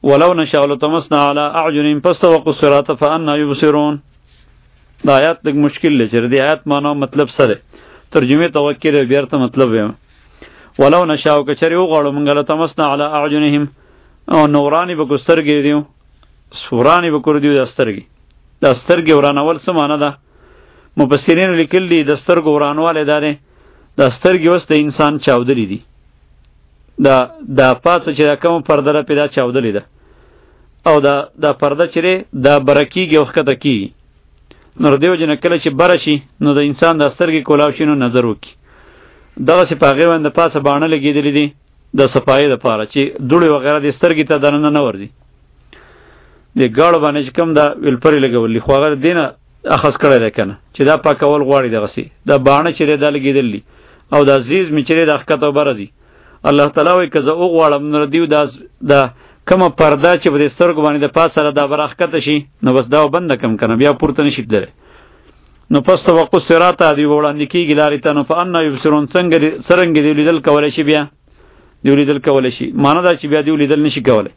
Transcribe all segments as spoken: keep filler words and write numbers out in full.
ولو نشاء لطمسنا على اعینهم فاستبقوا الصراط فأنا یبصرون. دا آیات لږ مشکل لري. دی آیات معنا مطلب سره ترجمه توکل بیرته مطلب ویم. ولو نشاء کچری وغواړو مونږ لطمسنا على اعینهم او نورانی به ګسترګې دیو سورانی به کور دیو د سترګې د سترګې ورانول څه معنا ده؟ مفسرین لیکلي د سترګو ورانواله ده د سترګې وس د انسان چاودلی دي دا دا پاتې چې کوم پرده را پیدا چاودلی ده او دا دا پرده چې دا برکیږي او ښکته کیږي نو دیو جن کله چې برشي نو د انسان د سترګې کولاو شي نو نظر وکي دغه چې په هغې باندې پاسه باڼه لګېدلې دي د صفایي دپاره چې دوړې وغیره د سترګې ته دننه نه ورځي د ګاړو باندې چې کوم دا ویلپرې لګولي خو هغه دې نه اخذ کړی دی که نه چې دا پاکول غواړي دغسې دا باڼه چې دی دا لګېدلي او دا زیز مې چې دی دا ښکته بره ځي الله تعالی وایي که زه وغواړم نو دیو دا دا کومه پرده چې په دې سترګو باندې د پاس سره دا به راښکته شي نو بس دا به بنده کړم که نه بیا پورته نه شي تللی نو پس توقع الصراط دوی به وړاندې کېږي لارې ته نو فأنا یبصرون څنګه څرنګه دوی لیدل کولی شي بیا دوی لیدل کولی شي معنا دا چې بیا دوی لیدل نه شي کولی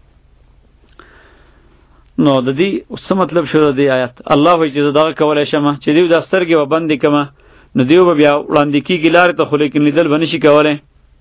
نو د دې څه مطلب شو د دې آیات الله وایي چې زه دغه کولی شم چې دوی دا سترګې به بندې کړمه نو دوی به بیا وړاندې کېږي لارې ته خو لیکن لیدل به نه شي کولی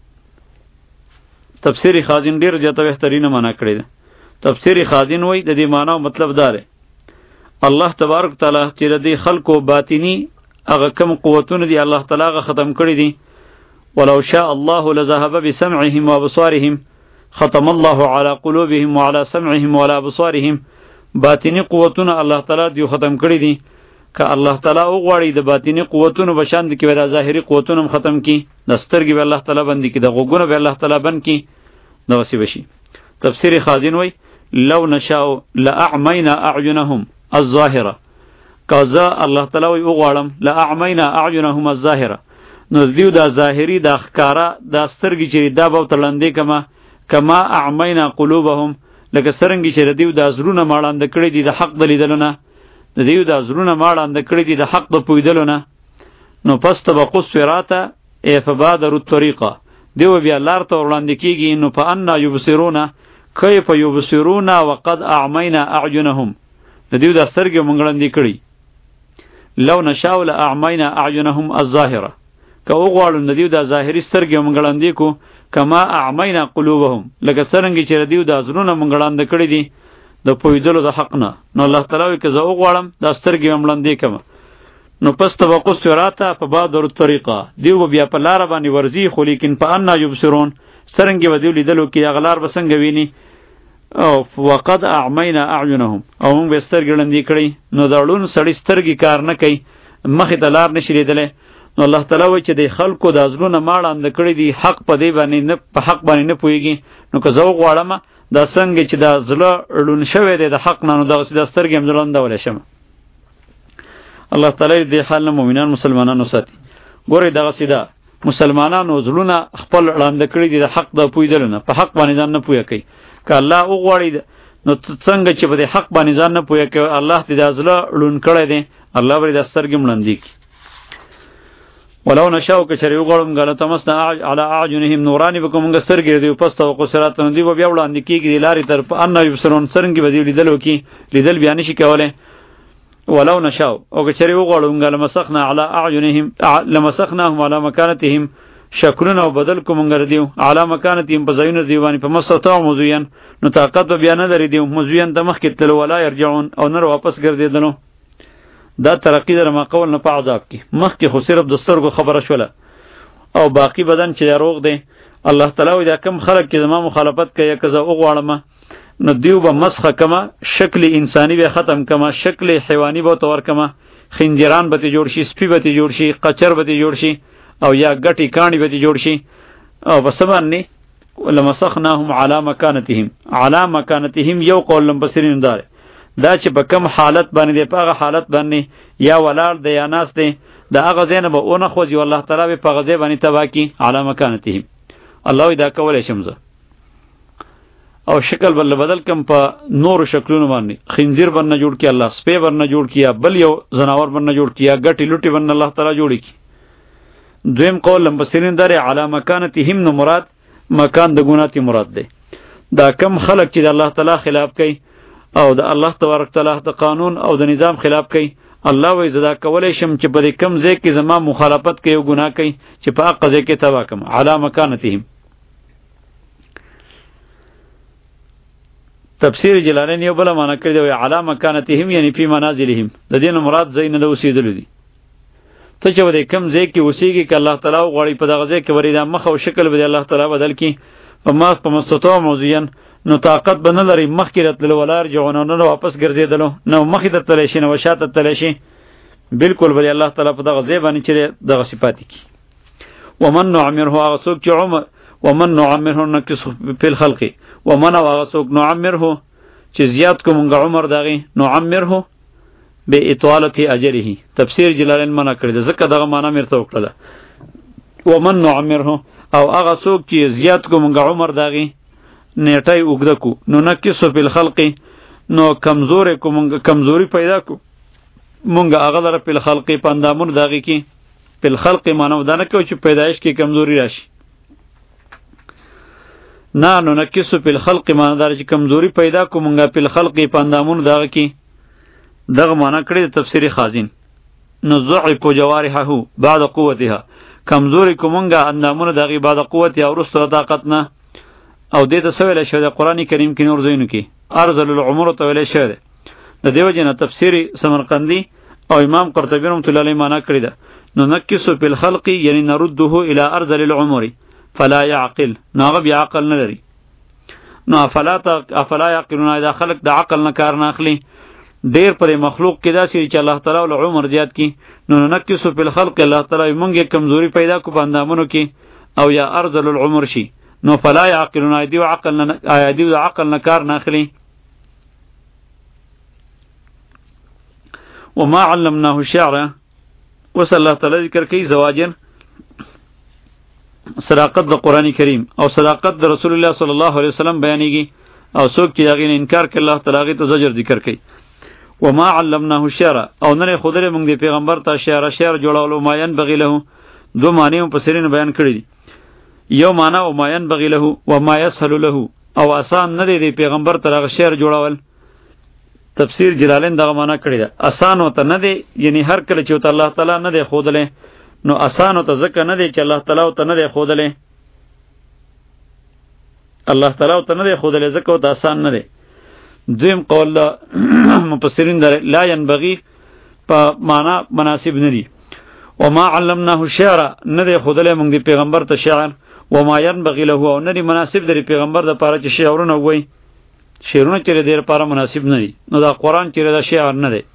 تفسیر خازن ډېر زیاته بهترینه معنا کړې ده تفسیر خازن وایي د دې معنا مطلب دا دی الله تبارک تعالی چې د دې خلکو باطنی هغه کم قوتونه دي الله تعالی هغه ختم کړي دي ولو شاء الله لذهب بسمعهم وابصارهم ختم الله على قلوبهم وعلى سمعهم وعلى ابصارهم باطنی قوتونه الله تعالی دی ختم کړي دي که الله تعالی وغواړي د باطنی قوتونو بشاند کې د ظاهري قوتونو ختم کړي د سترګې به الله تعالی بندي کړي د غوږونو به الله تعالی بند کړي نو وسی بشي تفسیر خازن وای لو نشاء لاعمينا اعينهم الظاهره کذا الله تعالی وی وغواړم لاعمينا اعينهم الظاهره نو دیو دا ظاهری دا ښکارا دا سترګې چې دا به تلندې کما کما اعمينا قلوبهم لکه څرنګه چې دیو دا زړونه ماړاند کړي دي د حق د لیدلونه د دیو دا زړونه ماړاند کړي دي د حق د پویدلونه نو پس تبقوا الصراط ای فبادروا الطريقه دیو بیا لار ته وړاندې کیږي نو فأنا یبصرون کیف یبصرون وقد اعمينا اعینهم د دیو دا سترګې مونږړندې کړي لو نشاء لاعمينا اعینهم الظاهره که وغواړو د دیو دا ظاهري سترګې مونږړندې کو کما اعمينا قلوبهم لکه څرنګه چې دیو دا زړونه مونږړاند کړي دي د پویدلو د حق نه نو الله تعالی که زه وغواړم دا سترګې مونږړندې کړم نو پس تبقوا الصراط فبادروا الطريقه دیو بیا په لار باندې ورزي خو لیکن فأنا یبصرون څرنګه و دیو لیدلو کې اغلار بسنګ ویني او وقد اعمينا اعینهم او موږ به سترګې لندې کړي نو دړون سړی سترګې کار نه کوي مخې ته لار نشي لیدلی نو الله تعالی وایي چې د خلکو د ازلونه ماړاند کړي دي حق په دې باندې نه په حق باندې نه پوهېږي نو که زه وغواړم دا څنګه چې دا زړه ړون شوی دی د حق نه نو دغسې دا سترګې هم ځلندولی شم الله تعالی دې حال نه مؤمنان مسلمانانو ساتي ګورئ دغسې ده مسلمانانو زړونه خپل ړانده کړي دي د حق د پوهېدلو نه په حق باندې ځان نه پوهه کوي که الله وغواړي نو څنګه چې په دې حق باندې ځان نه پوهه کوي الله دې دا زړه ړون کړی دی الله به دا سترګې مړندې کړي ولو نشاء کچری وغواړم غلط مسنا علی اعینهم نورانی بکوم موږ سترګې دی پس توقع صراط نو دی بیا وړاندې کیږي لارې طرف ان یبصرون څرنګه به دی لیدلو کی لیدل بیان شي کوله ولو نشاء او کچری وغواړم غل مسخنا علی اعینهم لمسخناهم علی مکانتهم شکلنا بدل کوم غر دیو علی مکانتهم په زین دیوانی په مسطا موزین نو طاقت بیان لري دیو موزین د مخ کې تل ولا يرجعون او نر واپس ګرځیدنو دا ترقی در ما قول نه په عذاب کې مخکې خو صرف د سترګو خبره شوله او باقی بدن چې روغ دی الله تعالی دا کم خلق چې زما مخالفت کوي که زه وغواړم نو دیو به مسخه کما شکل انسانی به ختم کما شکل حیوانی به تور کما خنجران به جوړ شي سپی به جوړ شي قچر به جوړ شي او یا ګټی کانی به جوړ شي او بسبانه ولمسخناهم علی مکانتهم علی مکانتهم یو قول لمبسرین دار دا چې په کم حالت باندې دی په هغه حالت باندې یا ولار دی یا ناس دی د هغه ځای نه به اونه خوځي الله تعالی به په هغه ځای باندې تباه کړي علی مکانتهم الله دا کولی شم زه او شکل بل بدل کم په نورو شکلونو باندې خنزیر باندې جوړ کړي الله سپی باندې جوړ کړي بل یو زناور باندې جوړ کړي ګټي لوټي باندې الله تعالی جوړ کړي دویم قول لمبسرین دار علی مکانتهم نو مراد مکان د ګناتی مراد دی دا کم خلق چې د الله تعالی خلاف کوي او د الله تبارک تعالی د قانون او د نظام خلاف کوي، الله وی زدا کولای شم چې په دې کم ځای کې زما مخالفت کوي او ګناه کوي چې په حق ځای کې تبا کوم علی مکانتهم. تفسیر جلالین یو بل معنا کړی دی علی مکانتهم یعنی فی منازلهم، د دې مراد زین د اوسېدل دي. ته چې ودې کم ځای کې اوسېږي ک الله تعالی غواړي په دغه ځای کې ورې مخ او شکل به الله تعالی بدل کی په ما په مستطاع موزین نو طاقت بنه لري مخکې راتلل ولار جوړونه نو واپس ګرځیدلو نو مخې ته تللی شي نو شاته تللی شي، بالکل به الله تعالی په دغه ځای باندې چې دغه صفات کی. ومن نعمره هغه څوک چې عمر ومن نعمره نقص فی الخلق ومن هغه څوک نعمره چې زیات کومګه عمر دغه نعمره به اطاله اجره. تفسیر جلالین معنا کړی ځکه دغه معنا مرته وکړه. ومن نعمره او هغه څوک چې زیات کومګه عمر دغه نیټای وګد کو نو نقص فی الخلق نو کمزورې کو مونږ کمزوري پیدا کو مونږ هغه در په خلق پاندامون دغه کی په خلق مانو دانه کو چې پیدایش کې کمزوري راشي نه نو نقص فی الخلق مانو دار چې کمزوري پیدا کو مونږ په خلق پاندامون دغه کی دغه معنا کړی تفسیر خازن. نو ضعف جوارحه بعد قوتها کمزوري کو مونږ اندامون دغه بعد قوت یا ورسره طاقت نه او دې ته سویل شوی د قرآن کریم کې نور زینو کې ارذل العمر ته ویل شوی ده. د دیو جن تفسیر سمرقندی او امام قرطبی رحمۃ اللہ علیہ معنا کړی ده نو نقص فی الخلق یعنی نرده الی ارذل العمر فلا يعقل نو هغه بیا عقل نه لري نو افلا افلا یعقلون اذا خلق د عقل نه کار نه اخلي ډیر پر مخلوق کې داسې چې الله تعالی ول عمر زیات کی نو نقص فی الخلق الله تعالی مونږه کمزوری پیدا کو باندامونو کې او یا ارذل العمر شي نو فلا يعقلون ایدی و عقل نه ایدی و عقل نه کار نه اخلي. وما علمناه الشعر وصلی الله تعالی ذکر کوي زواجر صداقت د قرآن کریم او صداقت د رسول الله صلی الله علیه وسلم بیانېږي او څوک چې هغې نه انکار کوي الله تعالی هغې ته زجر ذکر کوي. وما علمناه الشعر او نه خودره موږ د پیغمبر ته شعر شعر جوړولو ما ينبغي له دو معنی په سرین بیان کړی دي. یو معنا او ما ينبغي له و ما يسهل له او آسان نه دی پیغمبر ته هغه شعر جوړول. تفسیر جلالین دغه معنا کړی ده آسان وته نه دی یعنی هر کله چې ته الله تعالی نه دی خودلې نو آسان وته ځکه نه دی چې الله تعالی وته نه دی خودلې الله تعالی وته نه دی خودلې ځکه وته آسان نه دی. دویم قول مفسرین در لا ينبغي په معنا مناسب نه دی. وما علمناه الشعر نه دی خودلې موږ دی پیغمبر ته شعر وما ينبغي له او نه دی مناسب دی پیغمبر د پاره چې شعرونه وای شعرونه چې د لپاره مناسب نه دي نو دا قرآن چې دا شعر نه دی.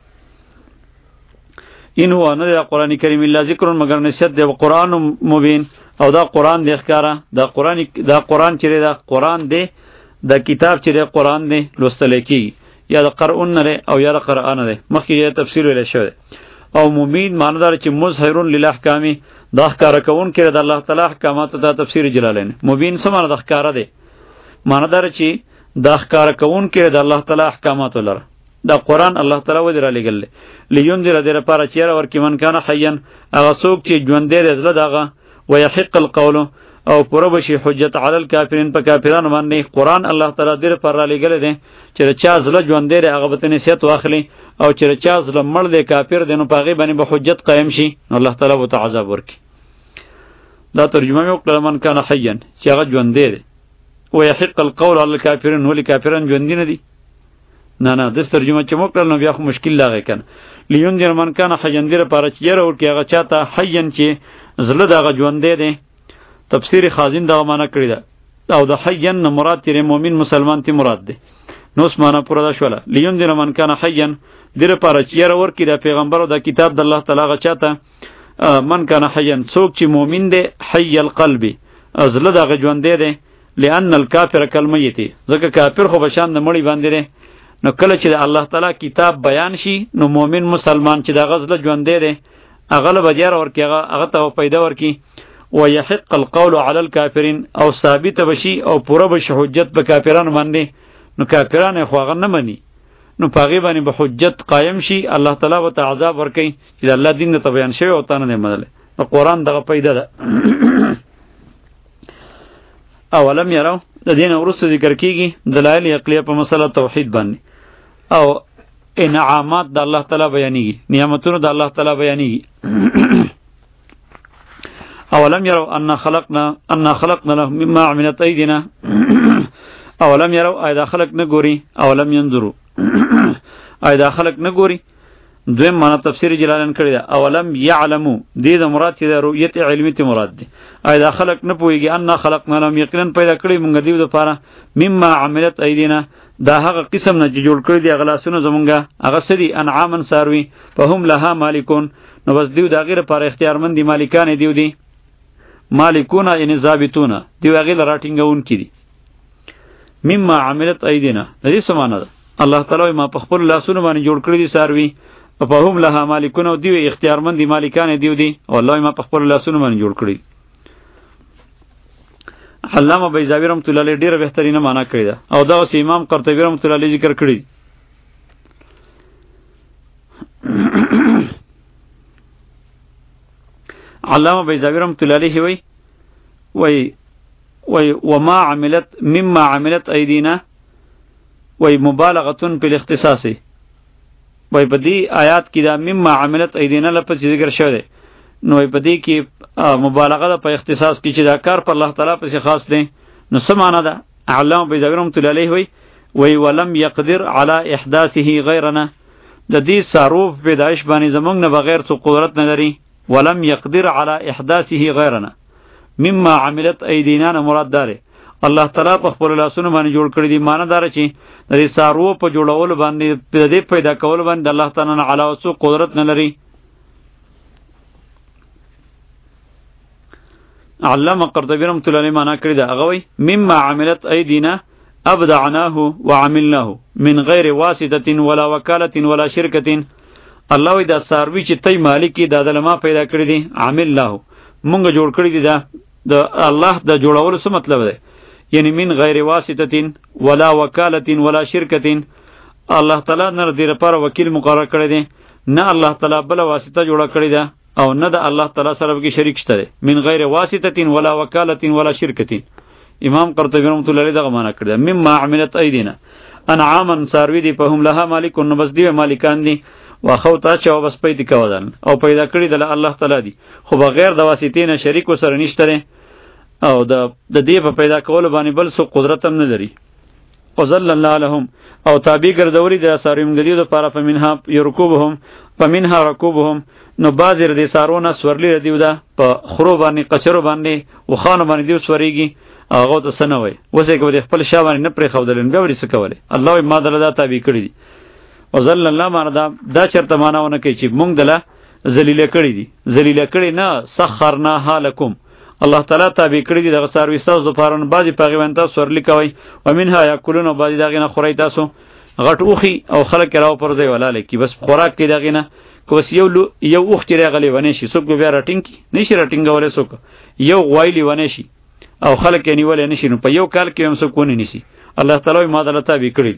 ان هو نه دی قرآن کریم الا ذکر مگر نصیحت دی قرآن مبین او دا قرآن دی ښکارا دا قرآن دا قرآن چې دا قرآن دی دا کتاب چې دی قرآن دی لوستل کیږي یا د قرآن نه او یا د قرآن دی مخکې یې تفسیر ویل شوی او مبین معنی دار چې مظهرون للاحکام دا ښکارا کوون کې د الله تعالی احکامات ته تفسیر جلالین مبین څه معنی د ښکارا دی معنی دار چې دا ښکارا کوون کې د الله تعالی احکامات لره دا قرآن الله تعالی و در لګل لیونذر در لپاره چیرې ورکی من کان حیان هغه څوک چې ژوند دی زله دغه ويحق القول او پوره بشي حجت علی الکافرین په کافرانو باندې قرآن الله تعالی در پر لګل دی چې چا زله ژوند دی هغه به نصیحت واخلي او چې چا زله مړ دی کافر دی نو پاغي باندې به حجت قائم شي الله تعالی به عذاب ورکي. دا ترجمه یو کلمه من کان حیان چې هغه ژوند دی ويحق القول على الكافرين ولي كافرون ژوند نه دي نه نه د ترجمه چې موږ کړل نو بیا خو مشکل لاغی کنه لیونذر من کان حیان دی لپاره چې یره ورکی هغه چاته حیان چې زله دغه ژوند دی. تفسیر خازن دا معنا کړی دا او د حیان نه مراد تیر مؤمن مسلمان تی مراد دی نو اس معنا پورا دا شوله لیونذر من کان حیان دی لپاره چې یره ورکی د پیغمبر او د کتاب د الله تعالی غا چاته من کان حیان څوک چې مؤمن دی حی القلب زله دغه ژوند دی لأن الکافر کلمیتی ځکه کافر خو بشان د مړی باندې دی نو کله چې الله تعالی کتاب بیان شي نو مؤمن مسلمان چې د غزله ژوند دی هغه له بجار ورکی هغه ته پیدا ورکی ويحق القول على الكافرين او ثابت بشي او پوره بشي حجت په کافرانو باندې نو کافرانو خو هغه نه مني نو پاغي باندې به حجت قائم شي الله تعالی به عذاب ورکي چې الله دین ته بیان شوی او تانه نه منل نو قرآن دغه پیدا ده. اولم یرو د دین وروسته ذکر کیږي دلایل عقلیه په مسله توحید باندې او انعامات د الله تعالی بیانېږي، نعمتونه د الله تعالی بیانېږي. اولم یرو ان خلقنا ان خلقنا لهم مما عملت ایدینا اولم یرو ایدا خلق نه ګوري، اولم ينظروا ایدا خلق نه ګوري. دویم معنا تفسیر جلالین کړی دا اولم یعلمو دې د مراد چې د رؤیت علمی ته مراد دی. ایدا خلق نه پوهیږي ان خلقنا لهم یقینا پیدا کړی مونږ دیو د پاره مما عملت ایدینا دا هغه قسم نه جوړ کړی دی غلاسونه زمونږه هغه سری انعامن ساروی فهم لها مالکون نو بس دیو دا غیر پر اختیارمند دی مالکان دیو دی مالکون یعنی ضابطون دیو غیر راټینګون کی دی مما عملت ایدینا د دې سمانه الله تعالی ما په خپل لاسونه باندې جوړ کړی دی ساروی فهم لها مالکون دیو اختیارمند دی مالکان دیو دی والله ما په خپل لاسونه باندې جوړ کړی. علامه بیضاوی رحمۃ اللہ علیہ ډیره بهترینه معنا کړی ده او دا اوس امام قرطبی رحمۃ اللہ علیہ ذکر کړی. علامه بیضاوی رحمۃ اللہ علیہ وی وی وی وما عملت مما عملت ایدینا وی مبالغه فی الاختصاص وی په دې آیات کې دا مما عملت ایدینا لپس ذکر شوی دی نو په دې کې مبالغه ده په اختصاص کې چې دا کار په الله تعالی پسې خاص دی. نو څه معنا ده؟ علامه بیضاوی رحمۃ اللہ علیہ وی وی ولم یقدر علی احداثه غیرنا د دې صاروف پیدائش باندې زمونږ نه بغیر څه قدرت نه لري. ولم یقدر علی احداثه غیرنا مما عملت ایدینا مراد داره الله تعالی په خپل لاسونو باندې جوړ کړی دی. معنا داره چې د دې صاروف په جوړولو باندې د دې پیدا کول باندې الله تعالی نه علاوه څه قدرت نه لري. علامه قرطبی رحمۃ اللہ علیہ معنا کړی دا هغه وی مما عملت ایدینا ابدعناه وعملناه من غیر واسطه ولا وکاله ولا شرکه. الله وی دا ساروی چې تی مالکی دا دلما پیدا کړی دی عملناه مونږ جوړ کړی دی. دا د الله د جوړولو څه مطلب دی؟ یعنی من غیر واسطه ولا وکاله ولا شرکه الله تعالی نه دې لپاره وکیل مقرر کړی دی نه الله تعالی بل واسطه جوړه کړی ده او نه د الله تعالی سره کې شریک شته من غیر واسطه ولا وکاله ولا شرکه. امام قرطبی رحمۃ اللہ علیہ دغه معنا کړی مما عملت ایدینا انعاما ساروی دی په هم لها مالکون بس دی مالکان دی واخو تا چې بس پیدا کودل او پیدا کړی د الله تعالی دی خو بغیر د واسطې نه شریک وسره نشته او د د دې په پیدا کول باندې بل څه قدرت هم نه لري. وذل الله لهم او تابع ګرځولي د سارویم غلیو د پاره فمنها یرکوبهم فمنها رکوبهم نو باز ر دې سارونه سورلی ردیو ده په خرو باندې قچرو باندې وخانو باندې دیو سوريږي هغه ته سنوي وسه کې خپل شا باندې نه پرې خودلن به ورې څه کوله الله ما دلدا تابع کړی دي. وذل الله معنا دا دا چرته معناونه کوي چې مونږ دله ذلیل کړی دي ذلیل کړی نه سخرنا حالکم الله تعالی تابع کړی دي دغه سروي تاسو د پارون بازي پاغوانتا سورلی کوي ومنها یاکلون بازي دغه نه خوري تاسو غټ اوخي او خلک راو پر ځای ولاله کی بس خوراک کې دغه نه کوس یو یو اوخ چې راغلی ونه شي څوک بیا راټینګ کی نشي راټینګولې څوک یو غوایلی ونه شي او خلک یې نیولې نشي نو په یو کال کې هم څوک ونه نشي. الله تعالی ما دلته تابع کړی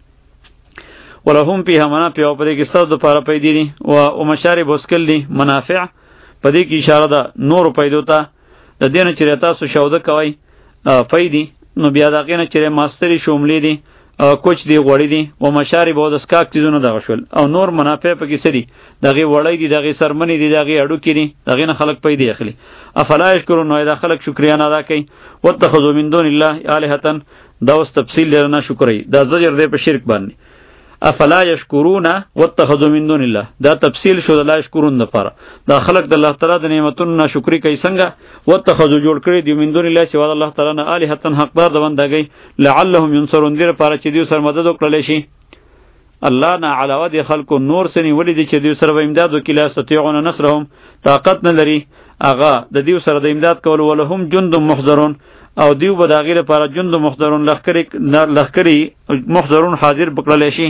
ولهم فيها منافع او پدې کې ستاسو د پاره پیدا دي او مشارب وسکل دي منافع پدې کې اشاره ده نور پیدا ته د دینه چې تاسو شوده کوي پیدا نو بیا دغه نه چې ماستری شوملې دي کوچ دی غوړی دي او مشارب او د سکاک چیزونه دغه شول او نور منافع پکې سری دغه وړی دي دغه سرمنې دي دغه اډو کې دي دغه نه خلق پیدا اخلي. افلا یشکرون نو دا خلق شکریا نه ادا کوي. واتخذوا من دون الله الهه دا اوس تفصیل لرنه شکرای دا زجر دی په شرک باندې. افلا یشکرون واتخذوا من دون الله دا تفصیل شو د لا یشکرون لپاره دا خلق د الله تعالی د نعمتونو ناشکری کوي څنګه واتخذوا جوړ کړی دی من دون الله سوا د الله تعالی نه الهه حقدار د بندګي لعلهم ينصرون دې لپاره چې دوی سره مدد وکړي شي. الله نه علاوه د خلکو نور سني ولې دي چې دوی سره امداد وکړي استطيعون نصرهم طاقت نه لري اغه د دوی سره د امداد کول ولهم جند محضرون او دیو به داغه لپاره جند محضرون لخکری لخکری محضرون حاضر بکړل شي.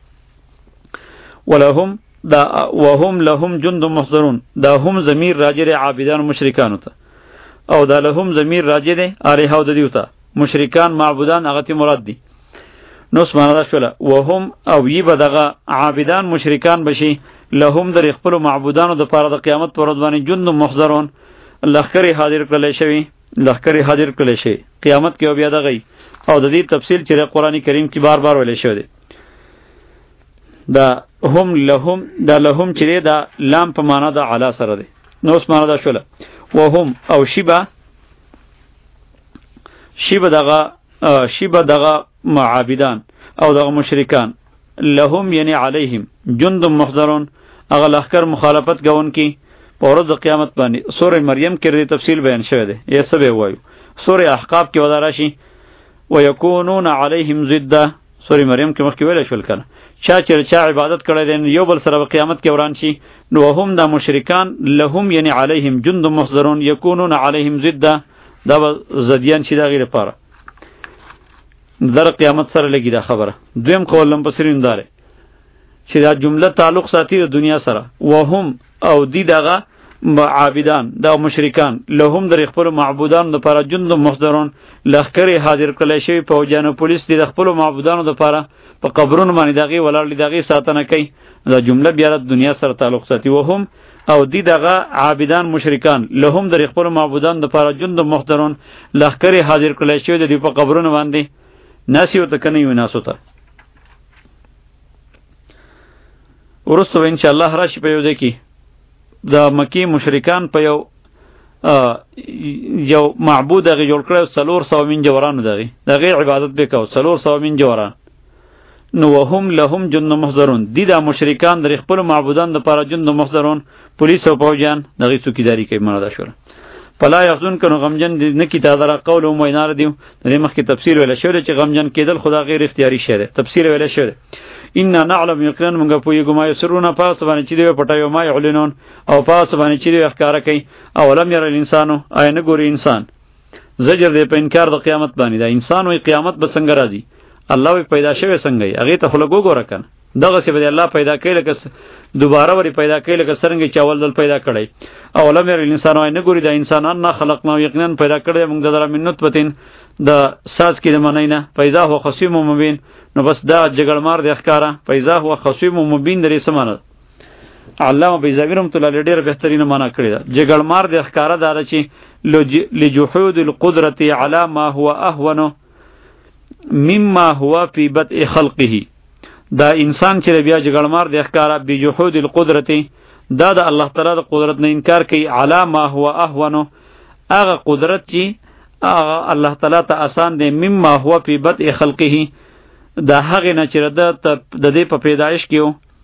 ولهم دا وهم لهم جند محضرون دا هم ضمیر راجع عابدان مشرکان ته او دا لهم ضمیر راجع دی الہ او د دیو ته مشرکان معبودان هغه تی مراد دي. نو سمانه شوله وهم او یی بدغه عابدان مشرکان بشي لهم در خپل معبودانو د پاره د قیامت پر ورځ باندې جند محضرون لخکری حاضر کړل شوی لخر حاضر کړي شي قیامت کې بیا دغه او د دې تفصیل چې قرآن کریم کې بار بار ویل شوی دی. دا هم لهم دا لهم چې دا لام په معنا د علا سره دی. نو اوس معنا دا شوله وهم او شیبه شیبه دغه شیبه دغه معابدان او دغه مشرکان لهم یعنی علیهم جند محضرون هغه لخر مخالفت کوون کی په ورځ د قیامت باندې. سوره مریم کې تفصیل بیان شوی دی یې سبه وایو. سوره احقاف کې ودا راشي ويكونون عليهم ضد. سوره مریم کې مخکې ویل شول کنه چا چې چا عبادت کړی دی یو بل سره په قیامت کې وران شي. نو هم دا مشرکان لهم یعنی علیهم جند محضرون یکونون علیهم ضد دا زدیان شي دا غیر لپاره در قیامت سره لګی دا خبره. دویم قول لم بصرین داره چې دا جمله تعلق ساتي د دنیا سره. وهم او دی دغه عابدان دا مشرکان لهم در خپل معبودان د لپاره جند محضرون لخر حاضر کړي شوی فوجانو پولیس دي د خپل معبودانو د لپاره په قبرونو باندې دغه ولر دغه ساتنه کوي. دا جمله بیا د دنیا سره تعلق ساتي. وهم او دی دغه عابدان مشرکان لهم در خپل معبودان د لپاره جند محضرون لخر حاضر کړي شوی د په قبرونو باندې ناسی ورته کنه یو ناسو ته. ورسته ان شاء الله راشي په یو دی کې د مکی مشرکان په یو یو معبود هغه جوړ کړو څلور سوه من جورانو دغه دغه عبادت وکاو څلور سوه من جوران. نو وهم لهم جند محضرون دی دا مشرکان در خپل معبودان د لپاره جند محضرون پولیس او فوجان دغه څوکیداری کوي. مردا شوره پلا یحزن کنو غمجن نه کی تعالی قول او مینار دیو د مخکې تفسیر ویل شوی چې غمجن کېدل خدا غیر اختیاري شی دی. تفسیر ویل شوی ان نعلم یقینا موږ پوهیږو ما یسرون پاس باندې چې دی پټایو ما یعلنون او پاس باندې چې دی ښکارا کوي. او لم ير الانسانو آیا نه ګوري انسان زجر دی په انکار د قیامت باندې. دا انسان وی قیامت به څنګه راځي الله وی پیدا شوی څنګه یې هغه ته خلګو ګوره کنه دغه څه به الله پیدا کړي لکه دوباره وری پیدا کړي لکه څنګه چې اول دل پیدا کړي. او لم ير الانسان آیا نه ګوري دا انسانان نه خلقنا یقینا پیدا کړي موږ دره من نطفه د ساز کې د منینه پیدا هو خصیم مبین. نو بس دا جګړمار د ښکارا پیدا هو خصیم مبین درې سمانه. علامه بیزاوی رحمۃ اللہ علیہ ډیر بهترینه معنا کړی دا جګړمار د ښکارا دا چې لجحود القدرة على ما هو اهون مما هو في بدء خلقه. دا انسان چې بیا جګړمار د ښکارا بجحود القدرة دا د الله تعالی د قدرت نه انکار کوي. على ما هو اهون هغه قدرت چې هغه الله تعالی ته آسان دی. مما هو في بدء خلقه دا هغه نه چې د دې په پیدایش کې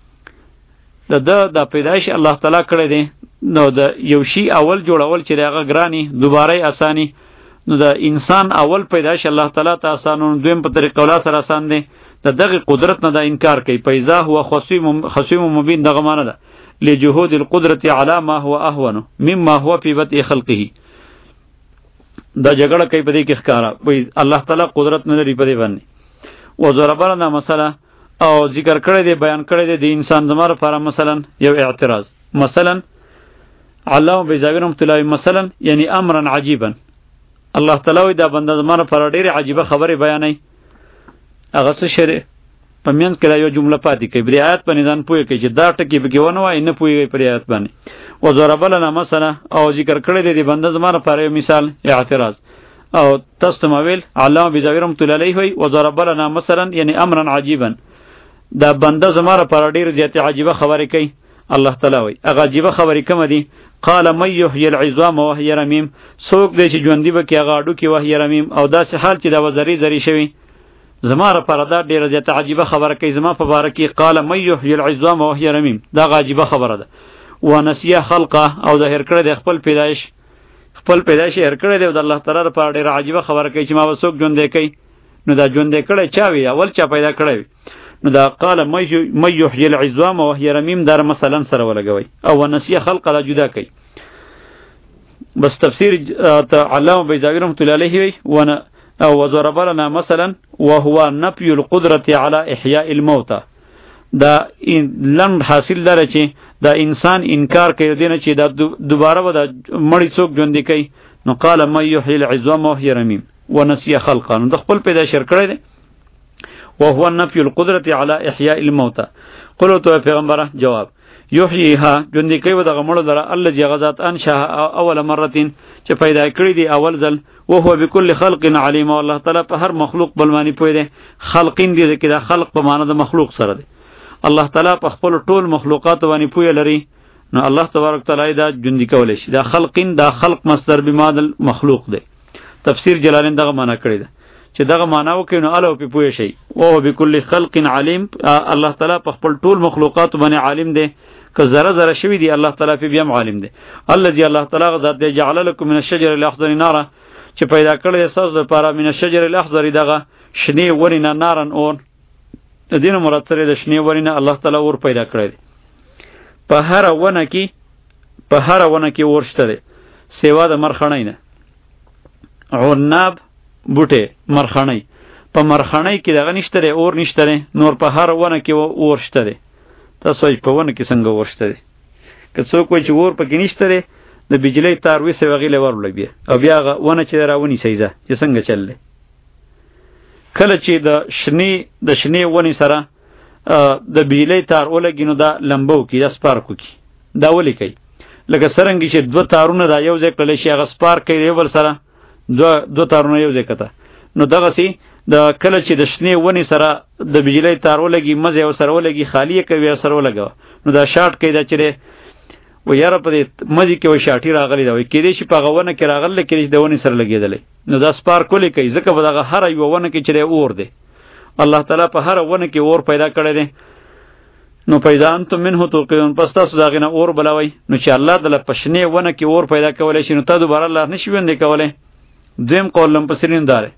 د د د پیدایش الله تعالی کړی دی. نو د یو شی اول جوړول چې هغه ګرانی دوباره اسانی. نو د انسان اول پیدایش الله تعالی ته آسانون دویم په طریقه ولا سره آسان دی. د دغه قدرت نه دا انکار کوي. پیدا هو خصیم خصیم مبین دغه معنی ده لجهود القدرة على ما هو اهون مما هو في بدء خلقه. دا جګړه کوي په دې کې ښکارا وای الله تعالی قدرت نه لري په دې باندې. وضرب لنا مثلا او ذکر کړی دی بیان کړی دی د انسان زماره لپاره مثلا یو اعتراض. مثلا علامه بیزاوی رحمۃ اللہ مثلا یعنی امرا عجیبا الله تعالی دا بنده زماره لپاره ډیره عجیبه خبره بیانای. هغه څه شری په مینځ کې یو جمله پاتې کوي بری آیات په نظام پوي کوي چې دا ټکی به کې ونه وای نه پوي په آیات باندې. وضرب لنا مثلا او ذکر کړی دی د بنده زماره لپاره یو مثال اعتراض. او تاسو مویل علامه بیزاوی رحمۃ اللہ علیہ وی وضرب لنا مثلا یعنی امرا عجیبا دا بنده زماره پر ډیر زیات عجیبه خبره کوي. الله تعالی وی هغه عجیبه خبره کوم دي. قال من يحيي العظام وهي رميم څوک دی چې ژوندۍ به کې هغه اډو کې وهي رميم او داسې حال چې دا وزري زری شوی زماره پر دا ډیر زیات عجیبه خبره کوي. زما په باره کې قال من يحيي العظام وهي رميم دا عجیبه خبره ده. ونسي خلقه او ظاهر کړی د خپل پیدایش خپل پیدایش هر کړی دی د الله تعالی لپاره ډیر عجیبه خبره کوي چې ما وسوک ژوندې کوي. نو دا ژوندې کړی چا وی اول چا پیدا کړی. نو دا قال من يحيي العظام وهي رميم در مثلا سره ولګوي او ونسي خلق لا جدا کوي. بس تفسیر علامه بیزاوی رحمۃ اللہ علیہ وی ون او وضرب لنا مثلا وهو نفي القدرة على احياء الموتى. دا لند حاصل داره چې دا انسان انکار کوي دینه چې دا دوباره به دا مړی څوک ژوندې کوي. نو قال من يحيي العظام وهي رميم ونسي خلقه. نو د خپل پیدا شر کړی دی. وهو نفي القدرة على احياء الموتى. قلت يا پیغمبره جواب یحییها ژوندې کوي دغه مړو لره الذي غزات انشاها اول مرتين چې پیدا کړی دی اول ځل وهو بكل خلق علیم الله تعالی په هر مخلوق بل معنی پوی دی خلقین دی کې دا خلق په معنی د مخلوق سره دی الله تعالی په خپل ټول مخلوقات باندې پوی لري نو الله تبارک تعالی دا ژوندې کولای شي دا خلقین دا خلق مصدر بمعنی مخلوق دی تفسیر جلالین دغه معنی کړی دی چې دغه معنا وکړي نو الو په پوی شي او بكل خلق علیم الله تعالی په خپل ټول مخلوقات باندې عالم دی که ذره ذره شوی دی الله تعالی په بیا عالم دی الذي الله تعالی غذات دی جعل لكم من الشجر الاخضر نارا چې پیدا کړی اساس لپاره من الشجر الاخضر دغه شنی ورینه نارن اور د دین مراد سره د شنی ورینه الله تعالی ور پیدا کړی دی په هر ونه کې په هر ونه کې ورشته دی سیوا د مرخنۍ نه عناب بوټه مرخنۍ په مرخنۍ کې دغه نشته دی اور نشته دی نور په هر ونه کې ورشته دی تاسو په ونه کې څنګه ورشته دی که څوک وایي چې ور پکې نشته دی د بجلی تار وسې وغیله ورولې بیا او بیا ونه چې راونی سیزه چې څنګه چللی کله چې د شنی د شنی ونی سره د بجلی تار ولګي نو دا لمبو کې د سپارکو کې دا ولې کوي لکه څرنګه چې دوه تارونه دا یو ځای کړلی شي هغه سپارک کوي یو بل سره دو دو تارونه یو ځای کته نو دغه سي د کله چې د شنې ونی سره د بجلی تار ولګي مزه او سره ولګي خالی کوي سره ولګو نو دا شارټ کوي دا چره و یاره په مزي کې و شاټي راغلی دا وي کې دې شي په غوونه کې راغله کې د ونی سره لګیدلې نو دا سپار کولی کوي ځکه په دغه هر یو ونه کې چره اور دی الله تعالی په هر ونه کې اور پیدا کړی دی نو پیدا انتم منه توقدون پس تاسو داغه نه اور بلوي نو چې الله تعالی په شنې ونه کې اور پیدا کولای شي نو ته دوباره الله نشي وندې کولای دویم قول لم پسرین داره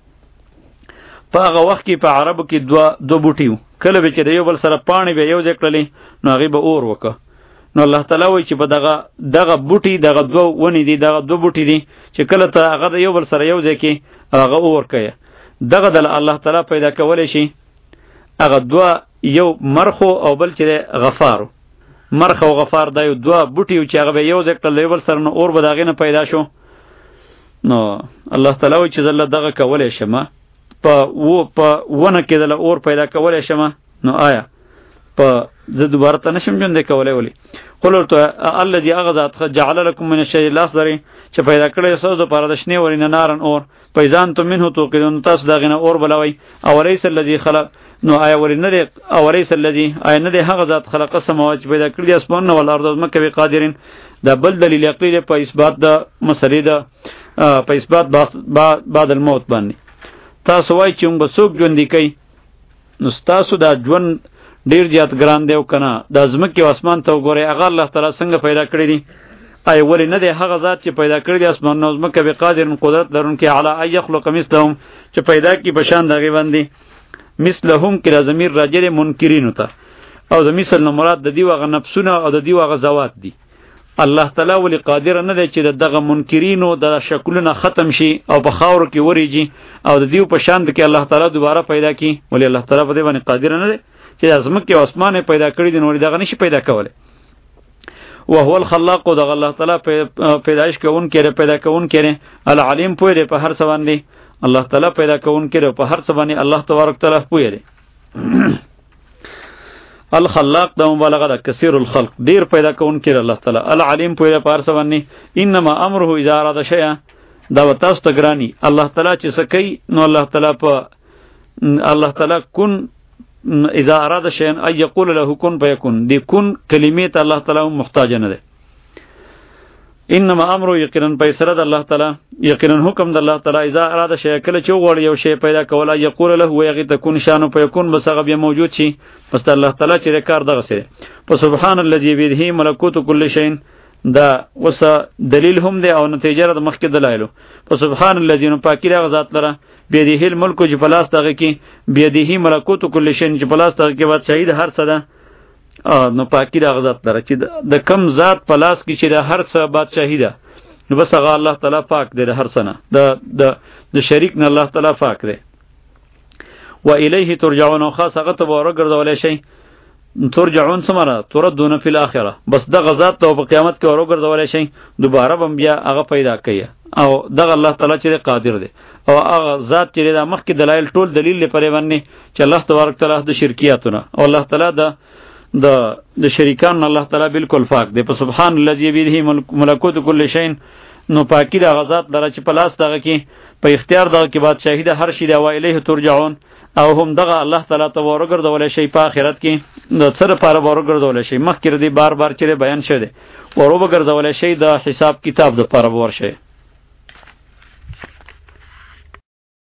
په هغه وخت کې په عربو کې دو دو بوټیو کله به چې یو بل سره پانی به یو ځای کړلې نو هغه به اور وکړه نو الله تعالی وایي چې په دغه دغه بوټي دغه دو ونی دي دغه دو بوټي دي چې کله ته هغه یو بل سره یو ځای کې هغه اور کوي دغه د الله تعالی پیدا کولای شي هغه دو یو مرخو او بل چې غفار مرخ او غفار دا یو دو بوټي چې هغه به یو ځای کړل یو بل سره نو اور به دغه نه پیدا شو نو الله تعالی وایي چې زله دغه کولای شمه په و په ونه کې دل اور پیدا کولای شمه نو آیا په زه دوباره ته نشم ژوندې کولی ولې قلت الذي اغذات جعل لكم من الشجر الاخضر چې پیدا کړی تاسو دپاره د شنې ورینه نارن اور فاذا منه توقدون تاسو دغه نه اور بلوئ اوليس الذي خلق نو آیا ورینه دی اوليس الذي آیا نه دی هغه ذات خلق السماوات پیدا کړی د اسمانونه ول ارض مکه به قادرین دا بل دلیل عقلی دی په اثبات د مسلې د په اثبات بعد الموت باندې تاسو وایئ چې موږ څوک ژوندي کوي نو ستاسو دا ژوند ډیر زیات ګران دی او کنه د ځمکې او اسمان ته وګورئ هغه الله تعالی څنګه پیدا کړی دی آیا ولې نه دی هغه ذات چې پیدا کړی دی اسمان او ځمکه به قادر قدرت لرونکی علی ان یخلق مثلهم چې پیدا کی په شان دغه باندې مثلهم کې ضمیر راجع دی منکرین ته او د مثل نه مراد د دی وغه نفسونه او د دی وغه ذوات دی الله تعالی ولی قادر نه دی چې دغه منکرینو د شکلونه ختم شي او په خاور کې وریږي او د دیو په شان کې الله تعالی دوباره پیدا کی ولی الله تعالی په دې باندې قادر نه دی چې ازمکه او اسمان پیدا کړی دی نو دغه نشي پیدا کوله او هو الخلاق دغه الله تعالی پیدائش کوون کړي پیدا کوون کړي العلیم پوهه په هر څه باندې الله تعالی پیدا کوون کړي په هر څه باندې الله تبارک تعالی پوهه دی الخلاق د مبالغه د کثیر الخلق ډیر پیدا کوون کړي الله تعالی العلیم پوهه په هر څه باندې انما امره اذا اراد شیئا دا وتاست ګرانی الله تعالی چې سکی نو الله تعالی په الله تعالی کن اذا اراد شيئا ان يقول له كن فيكون دي كن کلمات الله تعالی محتاج نه ده انما امر یقینا پیسره د الله تعالی یقینا حکم د الله تعالی اذا اراد شيئا کله چې وغوړ یو شی پیدا کوله یقول له ويغي تكون شان فيكون بس هغه بیا موجود شي پس الله تعالی چې کار دغه سره په سبحان الذي بيده ملکوت كل شيء دا وسه دلیل هم دی او نتیجه د مخکې دلایلو په سبحان الذي نو پاکی د غزاد لره بيده الملک چې پلاس دغه کې بيده ملکوت کل شی چې پلاس دغه کې بعد شهید هر څه ده نو پاکی د غزاد لره چې د کم ذات پلاس کې چې د هر څه بعد شهیده نو بس هغه الله تعالی پاک دی د هر څه نه د د د شریک نه الله تعالی پاک دی و الیه ترجعون خاص هغه ته ورګرځول شي ترجعون سمره تردون فی الاخره بس د غزاد ته په قیامت کې ورګرځول شي دوباره بم بیا هغه پیدا کوي او دغه الله تعالی چې قادر دی او هغه ذات چې د مخکې دلایل ټول دلیل لپاره باندې چې الله تبارک تعالی د شرکیاتونه او الله تعالی د د د شریکان الله تعالی بالکل پاک دی. په سبحان الذی بیده ملکوت کل شیء نو پاکی د غزاد لره چې په لاس دغه کې په اختیار دغه کې بادشاہی د هر شی دی، و الیه ترجعون، او هم دغه الله تعالی ته ورګرځول شي په آخرت کې د سره لپاره ورګرځول شي. مخکې دی بار بار چې بیان شوی دی، ورو به ګرځول شي د حساب کتاب د لپاره ورشي.